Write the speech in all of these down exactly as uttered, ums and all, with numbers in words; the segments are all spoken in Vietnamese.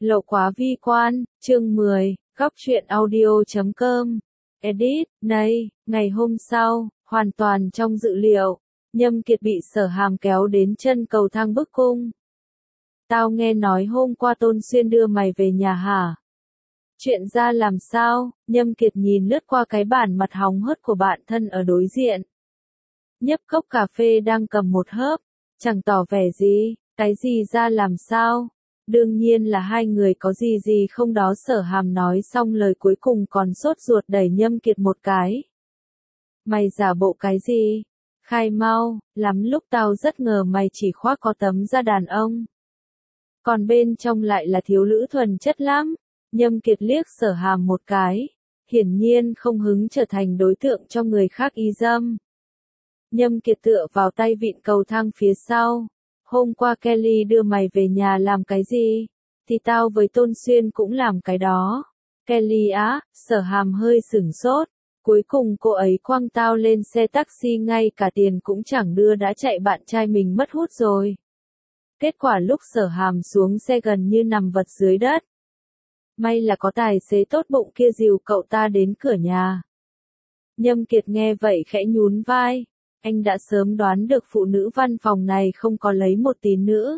Lộ quá vi quan, chương mười, góc truyện audio chấm com. Edit, này, ngày hôm sau, hoàn toàn trong dự liệu, Nhâm Kiệt bị Sở Hàm kéo đến chân cầu thang bức cung. Tao nghe nói hôm qua Tôn Xuyên đưa mày về nhà hả? Chuyện ra làm sao? Nhâm Kiệt nhìn lướt qua cái bản mặt hóng hớt của bạn thân ở đối diện. Nhấp cốc cà phê đang cầm một hớp, chẳng tỏ vẻ gì, cái gì ra làm sao? Đương nhiên là hai người có gì gì không đó. Sở Hàm nói xong lời cuối cùng còn sốt ruột đẩy Nhâm Kiệt một cái. Mày giả bộ cái gì? Khai mau, lắm lúc tao rất ngờ mày chỉ khoác có tấm da đàn ông. Còn bên trong lại là thiếu nữ thuần chất lắm. Nhâm Kiệt liếc Sở Hàm một cái, hiển nhiên không hứng trở thành đối tượng cho người khác y dâm. Nhâm Kiệt tựa vào tay vịn cầu thang phía sau. Hôm qua Kelly đưa mày về nhà làm cái gì? Thì tao với Tôn Xuyên cũng làm cái đó. Kelly á, Sở Hàm hơi sửng sốt. Cuối cùng cô ấy quăng tao lên xe taxi, ngay cả tiền cũng chẳng đưa, đã chạy bạn trai mình mất hút rồi. Kết quả lúc Sở Hàm xuống xe gần như nằm vật dưới đất. May là có tài xế tốt bụng kia dìu cậu ta đến cửa nhà. Nhâm Kiệt nghe vậy khẽ nhún vai. Anh đã sớm đoán được phụ nữ văn phòng này không có lấy một tí nữa.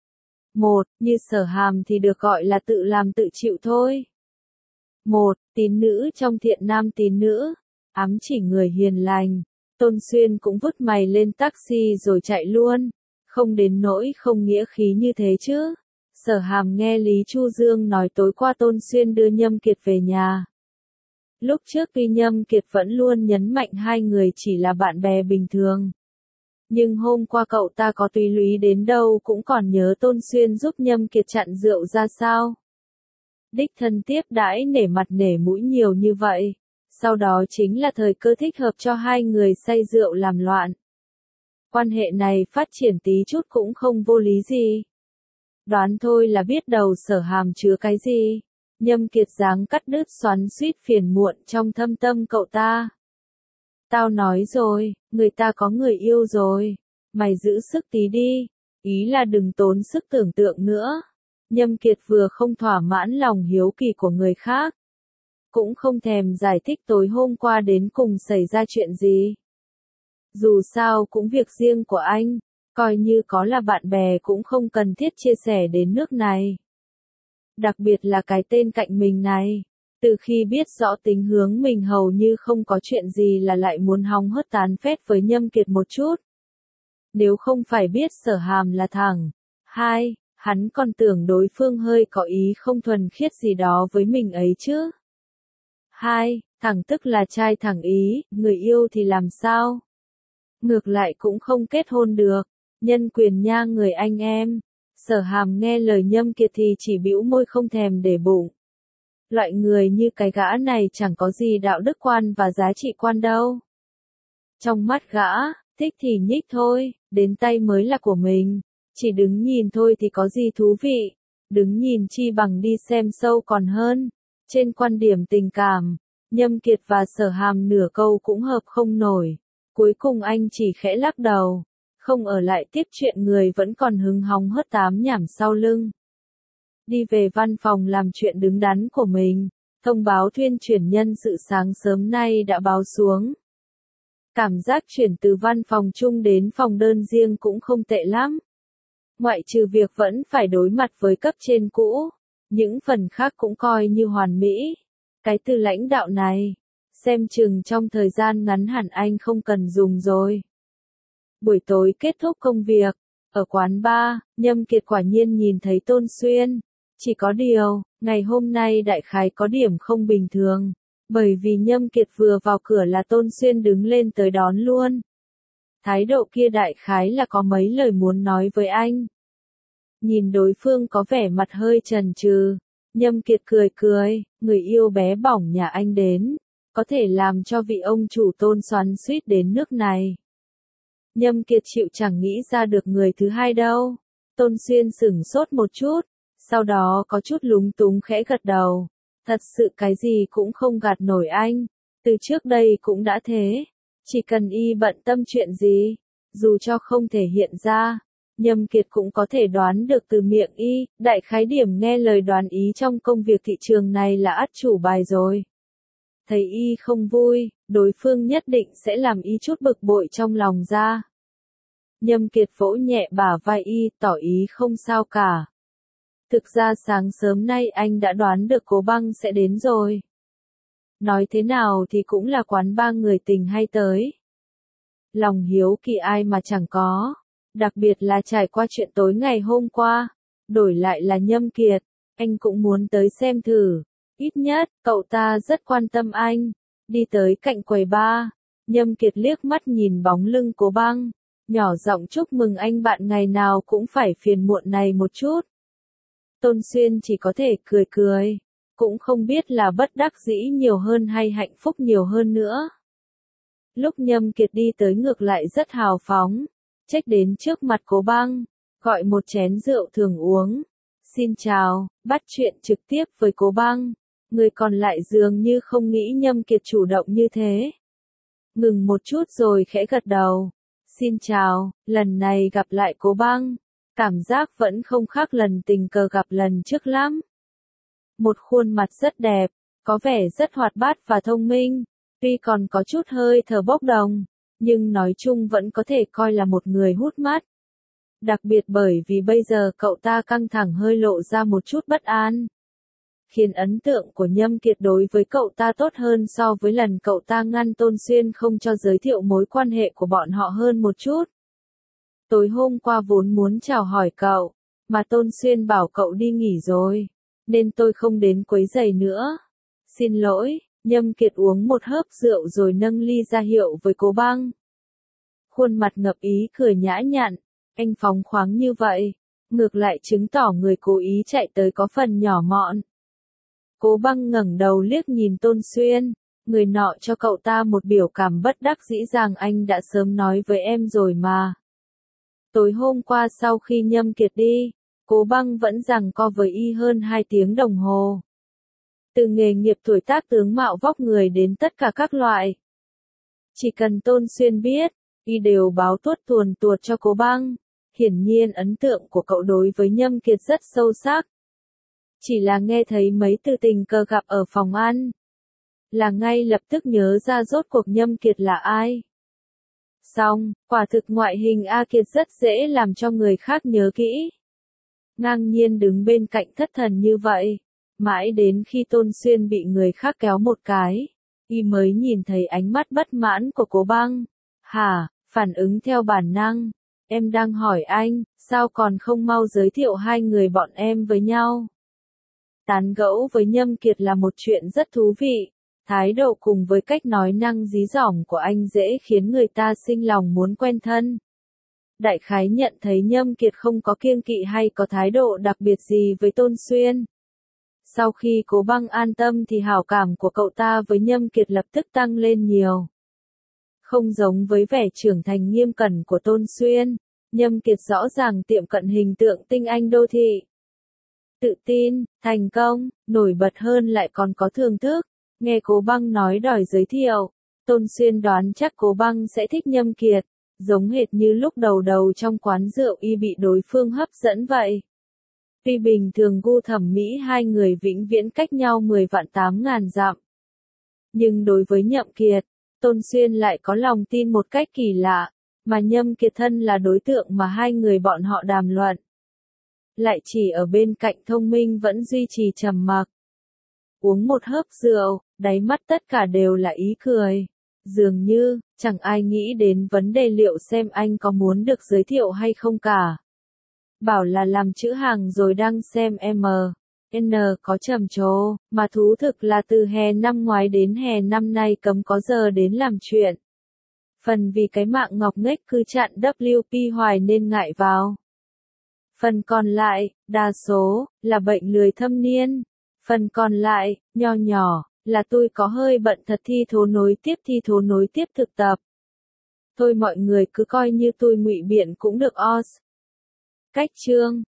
Một, như Sở Hàm thì được gọi là tự làm tự chịu thôi. Một, tín nữ trong thiện nam tín nữ, ám chỉ người hiền lành. Tôn Xuyên cũng vứt mày lên taxi rồi chạy luôn. Không đến nỗi không nghĩa khí như thế chứ. Sở Hàm nghe Lý Chu Dương nói tối qua Tôn Xuyên đưa Nhâm Kiệt về nhà. Lúc trước tuy Nhâm Kiệt vẫn luôn nhấn mạnh hai người chỉ là bạn bè bình thường. Nhưng hôm qua cậu ta có tùy lúy đến đâu cũng còn nhớ Tôn Xuyên giúp Nhâm Kiệt chặn rượu ra sao. Đích thân tiếp đãi nể mặt nể mũi nhiều như vậy. Sau đó chính là thời cơ thích hợp cho hai người say rượu làm loạn. Quan hệ này phát triển tí chút cũng không vô lý gì. Đoán thôi là biết đầu Sở Hàm chứa cái gì. Nhâm Kiệt dáng cắt đứt xoắn xuýt phiền muộn trong thâm tâm cậu ta. Tao nói rồi, người ta có người yêu rồi. Mày giữ sức tí đi. Ý là đừng tốn sức tưởng tượng nữa. Nhâm Kiệt vừa không thỏa mãn lòng hiếu kỳ của người khác, cũng không thèm giải thích tối hôm qua đến cùng xảy ra chuyện gì. Dù sao cũng việc riêng của anh, coi như có là bạn bè cũng không cần thiết chia sẻ đến nước này. Đặc biệt là cái tên cạnh mình này, từ khi biết rõ tính hướng mình hầu như không có chuyện gì là lại muốn hóng hớt tán phét với Nhâm Kiệt một chút. Nếu không phải biết Sở Hàm là thằng hai, hắn còn tưởng đối phương hơi có ý không thuần khiết gì đó với mình ấy chứ. Hai, thằng tức là trai thẳng ý, người yêu thì làm sao? Ngược lại cũng không kết hôn được, nhân quyền nha người anh em. Sở Hàm nghe lời Nhâm Kiệt thì chỉ bĩu môi không thèm để bụng. Loại người như cái gã này chẳng có gì đạo đức quan và giá trị quan đâu. Trong mắt gã, thích thì nhích thôi, đến tay mới là của mình. Chỉ đứng nhìn thôi thì có gì thú vị, đứng nhìn chi bằng đi xem show còn hơn. Trên quan điểm tình cảm, Nhâm Kiệt và Sở Hàm nửa câu cũng hợp không nổi. Cuối cùng anh chỉ khẽ lắc đầu, không ở lại tiếp chuyện, người vẫn còn hứng hóng hớt tám nhảm sau lưng. Đi về văn phòng làm chuyện đứng đắn của mình, thông báo thuyên chuyển nhân sự sáng sớm nay đã báo xuống. Cảm giác chuyển từ văn phòng chung đến phòng đơn riêng cũng không tệ lắm. Ngoại trừ việc vẫn phải đối mặt với cấp trên cũ, những phần khác cũng coi như hoàn mỹ. Cái từ lãnh đạo này, xem chừng trong thời gian ngắn hẳn anh không cần dùng rồi. Buổi tối kết thúc công việc, ở quán bar, Nhâm Kiệt quả nhiên nhìn thấy Tôn Xuyên. Chỉ có điều, ngày hôm nay đại khái có điểm không bình thường, bởi vì Nhâm Kiệt vừa vào cửa là Tôn Xuyên đứng lên tới đón luôn. Thái độ kia đại khái là có mấy lời muốn nói với anh. Nhìn đối phương có vẻ mặt hơi chần chừ, Nhâm Kiệt cười cười, người yêu bé bỏng nhà anh đến, có thể làm cho vị ông chủ Tôn xoắn xuýt đến nước này. Nhâm Kiệt chịu chẳng nghĩ ra được người thứ hai đâu. Tôn Xuyên sửng sốt một chút, sau đó có chút lúng túng khẽ gật đầu. Thật sự cái gì cũng không gạt nổi anh, từ trước đây cũng đã thế. Chỉ cần y bận tâm chuyện gì, dù cho không thể hiện ra, Nhâm Kiệt cũng có thể đoán được từ miệng y, đại khái điểm nghe lời đoán ý trong công việc thị trường này là ắt chủ bài rồi. Thấy y không vui, đối phương nhất định sẽ làm y chút bực bội trong lòng ra. Nhâm Kiệt vỗ nhẹ bả vai y, tỏ ý không sao cả. Thực ra sáng sớm nay anh đã đoán được Cố Băng sẽ đến rồi. Nói thế nào thì cũng là quán ba người tình hay tới. Lòng hiếu kỳ ai mà chẳng có. Đặc biệt là trải qua chuyện tối ngày hôm qua. Đổi lại là Nhâm Kiệt. Anh cũng muốn tới xem thử. Ít nhất, cậu ta rất quan tâm anh. Đi tới cạnh quầy bar. Nhâm Kiệt liếc mắt nhìn bóng lưng Cố Băng. Nhỏ giọng chúc mừng anh bạn ngày nào cũng phải phiền muộn này một chút. Tôn Xuyên chỉ có thể cười cười. Cũng không biết là bất đắc dĩ nhiều hơn hay hạnh phúc nhiều hơn nữa. Lúc Nhâm Kiệt đi tới ngược lại rất hào phóng. Trách đến trước mặt Cố Băng. Gọi một chén rượu thường uống. Xin chào, bắt chuyện trực tiếp với Cố Băng. Người còn lại dường như không nghĩ Nhâm Kiệt chủ động như thế. Ngừng một chút rồi khẽ gật đầu. Xin chào, lần này gặp lại Cố Băng. Cảm giác vẫn không khác lần tình cờ gặp lần trước lắm. Một khuôn mặt rất đẹp, có vẻ rất hoạt bát và thông minh. Tuy còn có chút hơi thở bốc đồng, nhưng nói chung vẫn có thể coi là một người hút mắt. Đặc biệt bởi vì bây giờ cậu ta căng thẳng hơi lộ ra một chút bất an. Khiến ấn tượng của Nhâm Kiệt đối với cậu ta tốt hơn so với lần cậu ta ngăn Tôn Xuyên không cho giới thiệu mối quan hệ của bọn họ hơn một chút. Tối hôm qua vốn muốn chào hỏi cậu, mà Tôn Xuyên bảo cậu đi nghỉ rồi, nên tôi không đến quấy rầy nữa. Xin lỗi, Nhâm Kiệt uống một hớp rượu rồi nâng ly ra hiệu với Cố Băng. Khuôn mặt ngập ý cười nhã nhặn, anh phóng khoáng như vậy, ngược lại chứng tỏ người cố ý chạy tới có phần nhỏ mọn. Cố Băng ngẩng đầu liếc nhìn Tôn Xuyên, người nọ cho cậu ta một biểu cảm bất đắc dĩ rằng anh đã sớm nói với em rồi mà. Tối hôm qua sau khi Nhâm Kiệt đi, Cố Băng vẫn giằng co với y hơn hai tiếng đồng hồ. Từ nghề nghiệp tuổi tác tướng mạo vóc người đến tất cả các loại. Chỉ cần Tôn Xuyên biết, y đều báo tuốt tuồn tuột cho Cố Băng. Hiển nhiên ấn tượng của cậu đối với Nhâm Kiệt rất sâu sắc. Chỉ là nghe thấy mấy từ tình cờ gặp ở phòng ăn, là ngay lập tức nhớ ra rốt cuộc Nhâm Kiệt là ai. Xong, quả thực ngoại hình A Kiệt rất dễ làm cho người khác nhớ kỹ. Ngang nhiên đứng bên cạnh thất thần như vậy, mãi đến khi Tôn Xuyên bị người khác kéo một cái, y mới nhìn thấy ánh mắt bất mãn của Cố Băng. Hả, phản ứng theo bản năng, em đang hỏi anh, sao còn không mau giới thiệu hai người bọn em với nhau. Tán gẫu với Nhâm Kiệt là một chuyện rất thú vị, thái độ cùng với cách nói năng dí dỏm của anh dễ khiến người ta sinh lòng muốn quen thân. Đại khái nhận thấy Nhâm Kiệt không có kiêng kỵ hay có thái độ đặc biệt gì với Tôn Xuyên. Sau khi Cố Băng an tâm thì hảo cảm của cậu ta với Nhâm Kiệt lập tức tăng lên nhiều. Không giống với vẻ trưởng thành nghiêm cẩn của Tôn Xuyên, Nhâm Kiệt rõ ràng tiệm cận hình tượng tinh anh đô thị. Tự tin, thành công, nổi bật hơn lại còn có thưởng thức. Nghe Cố Băng nói đòi giới thiệu, Tôn Xuyên đoán chắc Cố Băng sẽ thích Nhâm Kiệt, giống hệt như lúc đầu đầu trong quán rượu y bị đối phương hấp dẫn vậy. Tuy bình thường gu thẩm mỹ hai người vĩnh viễn cách nhau mười vạn tám ngàn dặm. Nhưng đối với Nhâm Kiệt, Tôn Xuyên lại có lòng tin một cách kỳ lạ, mà Nhâm Kiệt thân là đối tượng mà hai người bọn họ đàm luận. Lại chỉ ở bên cạnh thông minh vẫn duy trì trầm mặc. Uống một hớp rượu, đáy mắt tất cả đều là ý cười. Dường như, chẳng ai nghĩ đến vấn đề liệu xem anh có muốn được giới thiệu hay không cả. Bảo là làm chữ hàng rồi đang xem M, N có trầm trồ, mà thú thực là từ hè năm ngoái đến hè năm nay cấm có giờ đến làm chuyện. Phần vì cái mạng ngọc nghếch cứ chặn W P hoài nên ngại vào. Phần còn lại, đa số, là bệnh lười thâm niên. Phần còn lại, nho nhỏ, là tôi có hơi bận thật thi thố nối tiếp thi thố nối tiếp thực tập. Thôi mọi người cứ coi như tôi ngụy biện cũng được os. Cách chương